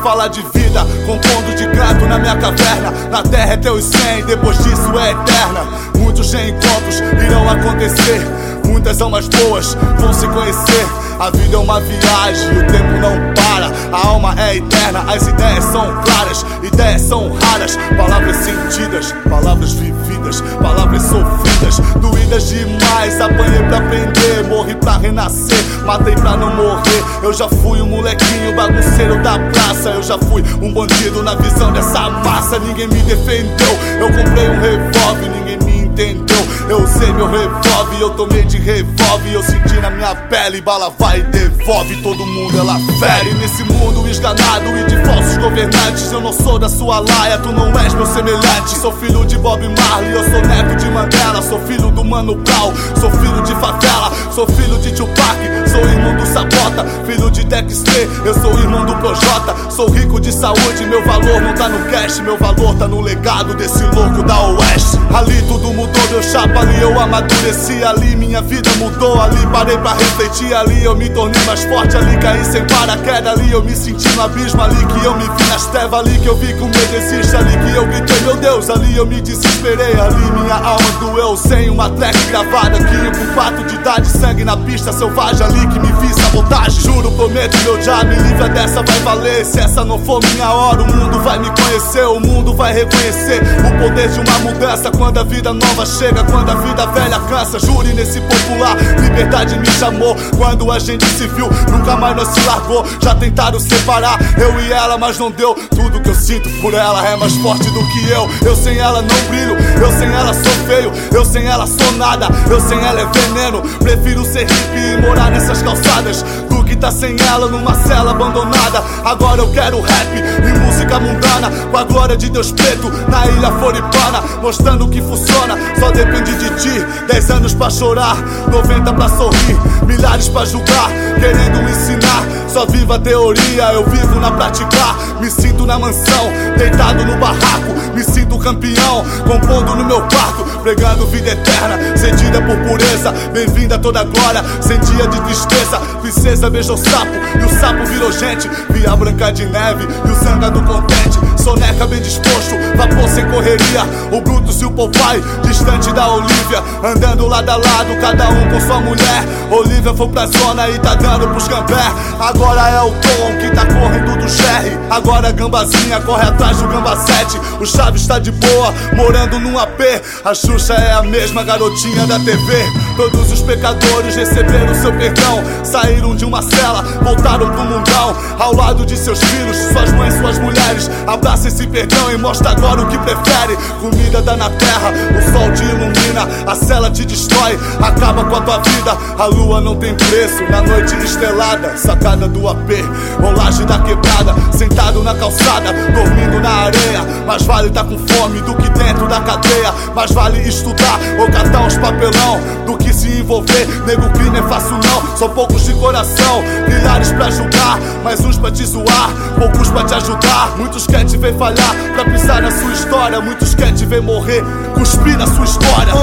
falar de vida, compondo de canto na minha caverna. Na terra é teu e 100, depois disso é eterna. Muitos reencontros irão acontecer, muitas almas boas vão se conhecer. A vida é uma viagem, o tempo não para. A alma é eterna, as ideias são claras, ideias são raras. Palavras sentidas, palavras vividas, palavras sofridas, doídas demais. Apanhei pra aprender, morri pra renascer, matei pra não morrer. Eu já fui um molequinho bagunceiro da praça, eu já fui um bandido na visão dessa massa. Ninguém me defendeu, eu comprei um revólver, ninguém me entendeu. Eu usei meu revólver, eu tomei de revólver. Eu senti na minha pele, bala vai e devolve. Todo mundo ela fere nesse mundo esganado e de falsos governantes. Eu não sou da sua laia, tu não és meu semelhante. Sou filho de Bob Marley, eu sou neto de Mandela. Sou filho do Mano Brown, sou filho de favela. Sou filho de Tupac, sou irmão do Sabota. Filho de Dexter, eu sou irmão do Projota. Sou rico de saúde, meu valor não tá no cash. Meu valor tá no legado desse louco da Oeste. Ali tudo mudou, meu chapa, ali eu amadureci. Ali minha vida mudou, ali parei pra refletir. Ali eu me tornei mais forte, ali caí sem paraquedas. Ali eu me senti no abismo, ali que eu me vi nas trevas. Ali que eu vi que o medo existe, ali que eu gritei meu Deus. Ali eu me desesperei, ali minha alma doeu. Sem uma track gravada, que com 4 de idade. Sangue na pista selvagem, ali que me vi sabotagem. Juro, prometo, meu já me livra dessa, vai valer. Se essa não for minha hora, o mundo vai me conhecer. O mundo vai reconhecer o poder de uma mudança. Quando a vida nova chega, quando a vida velha cansa. Jure nesse popular, liberdade me chamou. Quando a gente se viu, nunca mais nós se largou. Já tentaram separar, eu e ela, mas não deu. Tudo que eu sinto por ela é mais forte do que eu. Eu sem ela não brilho, eu sem ela sou feio. Eu sem ela sou nada, eu sem ela é veneno. Prefiro ser hippie e morar nessas calçadas do que tá sem ela numa cela abandonada. Agora eu quero rap e música mundana, com a glória de Deus preto na ilha floripana, mostrando que funciona, só depende de ti. 10 anos pra chorar, 90 pra sorrir, milhares pra julgar, querendo ensinar. Só vivo a teoria, eu vivo na prática. Me sinto na mansão, deitado no barraco. Me sinto campeão, compondo no meu quarto, pregando vida eterna, cedida por pureza. Bem-vinda a toda glória, sem dia de tristeza. Princesa beijou o sapo e o sapo virou gente. Vi a Branca de Neve e o Zangado contente. Soneca bem disposto, vapor sem correria. O Brutus e o Popeye, distante da Olivia, andando lado a lado, cada um com sua mulher. Olivia foi pra zona e tá dando pros gambé. Agora é o Tom que tá correndo do Jerry. Agora a Gambazinha corre atrás do Gamba 7. O Chaves tá de boa, morando num AP. A Xuxa é a mesma garotinha da TV. Todos os pecadores receberam seu perdão. Saíram de uma cela, voltaram pro mundão. Ao lado de seus filhos, suas mães, suas mulheres. Abraça esse perdão e mostra agora o que prefere. Comida dá na terra, o sol te ilumina. A cela te destrói, acaba com a tua vida. A lua não tem preço, na noite estrelada. Sacada do AP, rolagem da quebrada. Sentado na calçada, dormindo na areia. Mais vale tá com fome do que dentro da cadeia. Mais vale estudar ou catar uns papelão do que se envolver. Nego, crime é fácil não, são poucos de coração. Milhares pra julgar, mais uns pra te zoar, poucos pra te ajudar. Muitos querem te ver falhar pra pisar na sua história. Muitos querem te ver morrer, cuspir na sua história.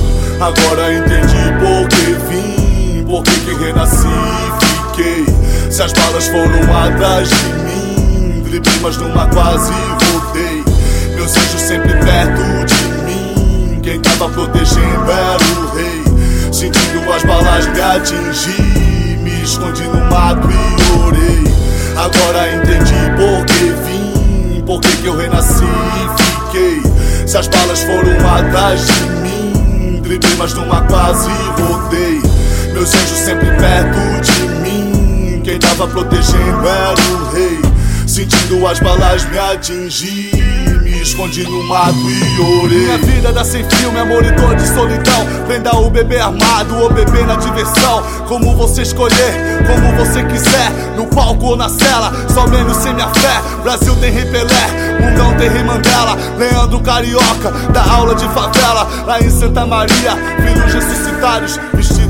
Agora entendi por que vim, por que renasci e fiquei. Se as balas foram atrás de mim, driblei, mas numa quase voltei. Meus anjos sempre perto de mim, quem tava protegendo era o rei. Sentindo as balas me atingir, me escondi no mato e orei. Agora entendi por que vim, por que eu renasci e fiquei. Se as balas foram atrás de mim, driblei, mas numa quase rodei. Meus anjos sempre perto de mim, quem tava protegendo era o rei. Sentindo as balas me atingir, me escondi no mato e orei. Minha vida dá sem filme, amor e dor de solidão. Prenda o bebê armado ou bebê na diversão. Como você escolher, como você quiser, no palco ou na cela, só menos sem minha fé. Brasil tem Rei Pelé, Mundão tem Rei Mandela. Leandro Carioca, da aula de favela. Lá em Santa Maria, filhos ressuscitados, vestidos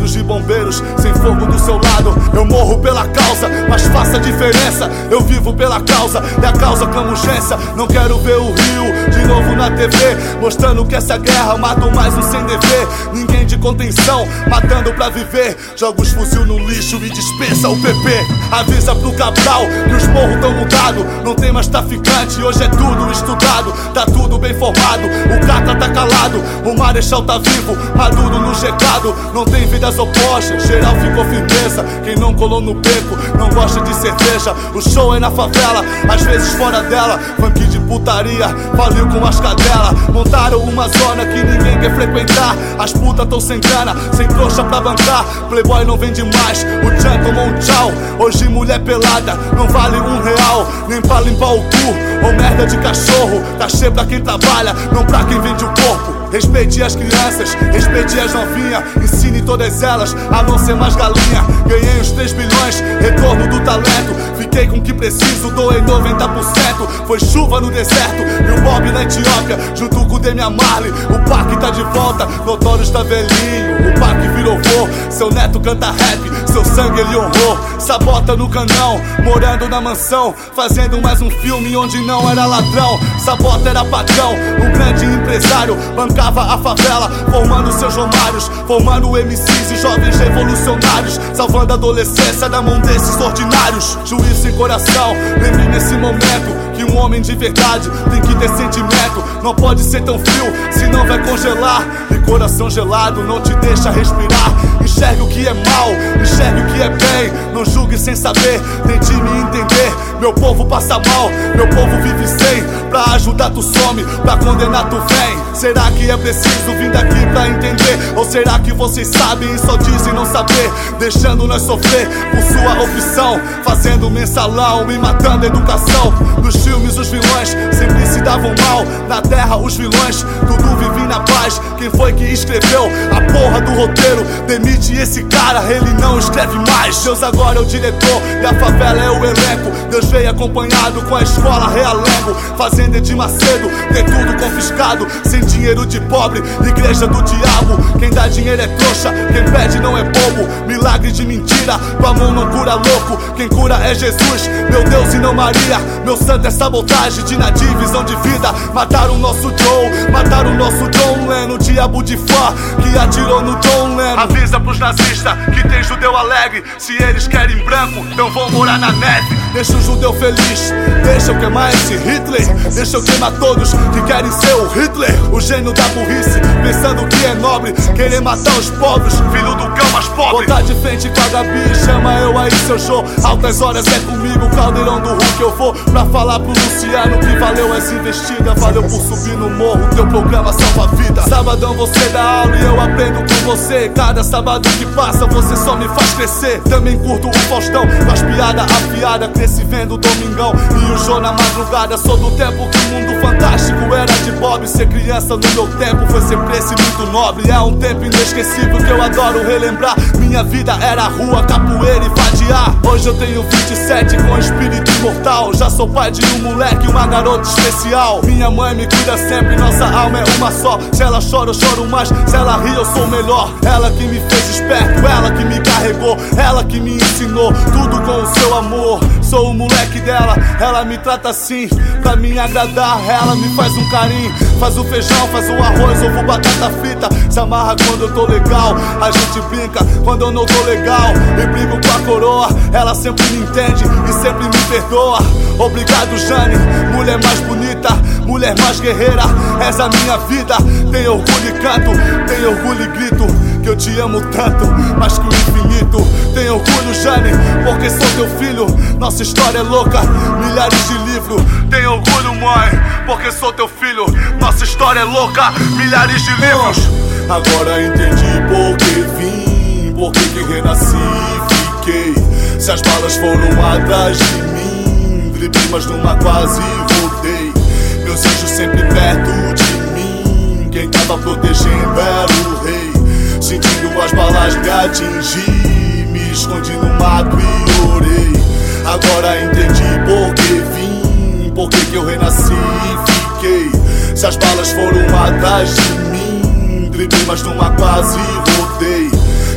tiros de bombeiros, sem fogo do seu lado. Eu morro pela causa, mas faça a diferença. Eu vivo pela causa, e a causa clama urgência. Não quero ver o Rio de novo na TV, mostrando que essa guerra mata mais um sem dever. Ninguém de contenção, matando pra viver. Joga os fuzil no lixo e dispensa o PP. Avisa pro Cabral que os morros tão mudados. Não tem mais traficante, hoje é tudo estudado. Tá tudo bem formado, o Catra tá calado. O Marechal tá vivo, Maduro no recado. Não tem vidas opostas, geral ficou firmeza. Quem não colou no beco, não gosta de cerveja. O show é na favela, às vezes fora dela. Funk de putaria, faliu com as cadelas. Montaram uma zona que ninguém quer frequentar. As putas tão sem grana, sem trouxa pra bancar. Playboy não vende mais, o Tchan tomou um tchau. Hoje mulher pelada não vale R$1, nem pra limpar o cu ou merda de cachorro. Cachê pra quem trabalha, não pra quem vende o corpo. Respeite as crianças, respeite as novinhas. Ensine todas elas a não ser mais galinha. Ganhei os 3 bilhões, retorno do talento. Fiquei com o que preciso, doei 90%. Foi chuva no deserto e o Bob na Etiópia, junto com o Demian Marley. O Pac tá de volta, Notório está velhinho. O Pac virou vô, seu neto canta rap, seu sangue ele honrou. Sabota no canão, morando na mansão, fazendo mais um filme onde não era ladrão. Sabota era patrão, um grande empresário, bancava a favela, formando seus romários, formando MCs e jovens revolucionários, salvando a adolescência da mão desses ordinários. Juiz sem coração, lembre nesse momento que um homem de verdade tem que ter sentimento. Não pode ser tão frio, senão vai congelar. E coração gelado não te deixa respirar. Enxergue o que é mal, enxergue o que é bem. Não julgue sem saber, tente me entender. Meu povo passa mal, meu povo vive sem. Pra ajudar tu some, pra condenar tu vem. Será que é preciso vir daqui pra entender? Ou será que vocês sabem e só dizem não saber? Deixando nós sofrer por sua opção, fazendo mensalão e matando a educação. Nos filmes os vilões sempre se davam mal. Na terra os vilões, tudo vive na paz. Quem foi que escreveu a porra do roteiro? Demite esse cara, ele não escreve mais. Deus agora é o diretor e a favela é o elenco. Deus veio acompanhado com a escola Realengo. Fazenda de Macedo, tem tudo confiscado. Sem dinheiro de pobre, igreja do diabo. Quem dá dinheiro é trouxa, quem pede não é bobo. Milagre de mentira, tua mão não cura louco. Quem cura é Jesus, meu Deus e não Maria. Meu santo é sabotagem de divisão de vida. Mataram o nosso Joe, mataram o nosso John Lennon. Diabo de fã que atirou no John Lennon. Avisa pros nazistas que tem judeu alegre. Se eles querem branco, então vão morar na neve. Deixa o judeu feliz, deixa eu queimar esse Hitler. Deixa eu queimar todos que querem ser o Hitler. O gênio da burrice, pensando que é nobre. Querer matar os pobres, filho do cão mais pobre. Botar de frente com a Gabi, chama eu aí seu show. Altas horas é comigo, caldeirão do Hulk eu vou. Pra falar pro Luciano que valeu as investidas. Valeu por subir no morro, teu programa salva a vida. Sabadão você dá aula e eu aprendo com você. Cada sábado que passa você só me faz crescer. Também curto o Faustão, com as piadas afiadas. Cresci vendo o Domingão e o Jô na madrugada. Sou do tempo que o mundo fantástico era de Bob. Ser criança no meu tempo foi sempre esse muito nobre. É um tempo inesquecível que eu adoro relembrar. Minha vida era rua, capoeira e vadiar. Hoje eu tenho 27 com espírito imortal. Já sou pai de um moleque, uma garota especial. Minha mãe me cuida sempre, nossa alma é uma só. Se ela chora eu choro mais, se ela ri eu sou melhor. Ela que me fez esperto, ela que me carregou, ela que me ensinou tudo com o seu amor. Sou o moleque dela, ela me trata assim, pra me agradar, ela me faz um carinho. Faz o feijão, faz o arroz, ovo, batata frita. Se amarra quando eu tô legal, a gente brinca quando eu não tô legal. E brigo com a coroa, ela sempre me entende e sempre me perdoa. Obrigado Jane, mulher mais bonita, mulher mais guerreira. És a minha vida, tem orgulho e canto, tem orgulho e grito. Que eu te amo tanto, mais que o infinito. Tem orgulho Jane, porque sou teu filho. Nossa história é louca, milhares de livros. Tem orgulho mãe, porque sou teu filho. Nossa história é louca, milhares de livros. Agora entendi por que vim, por que renasci e fiquei. Se as balas foram atrás de mim, driblei mas numa quase rodei. Meus anjos sempre perto de mim, quem tava protegendo era o rei. Sentindo as balas me atingir, me escondi no mato e orei. Agora entendi por que vim, por que eu renasci e fiquei. Se as balas foram atrás de mim, driblei mas numa quase rodei.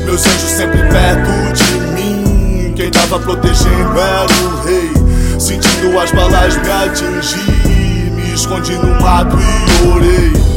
Meus anjos sempre perto de mim. Quem tava protegendo era o rei. Sentindo as balas me atingir, me escondi no mato e orei.